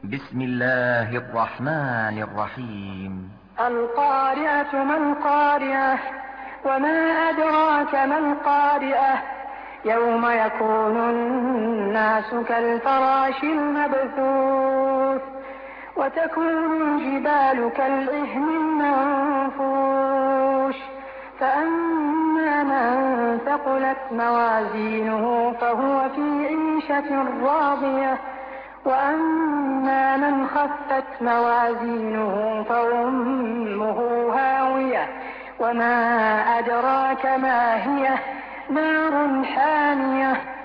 بسم الله الرحمن الرحيم. القارعة ما القارعة وما أدراك ما القارعة يوم يكون الناس كالفراش المبثوث وتكون الجبال كالعهن المنفوش فأما من ثقلت موازينه فهو في عيشة راضية وأما من خفت موازينه فأمه هاوية وما أدراك ما هي نار حامية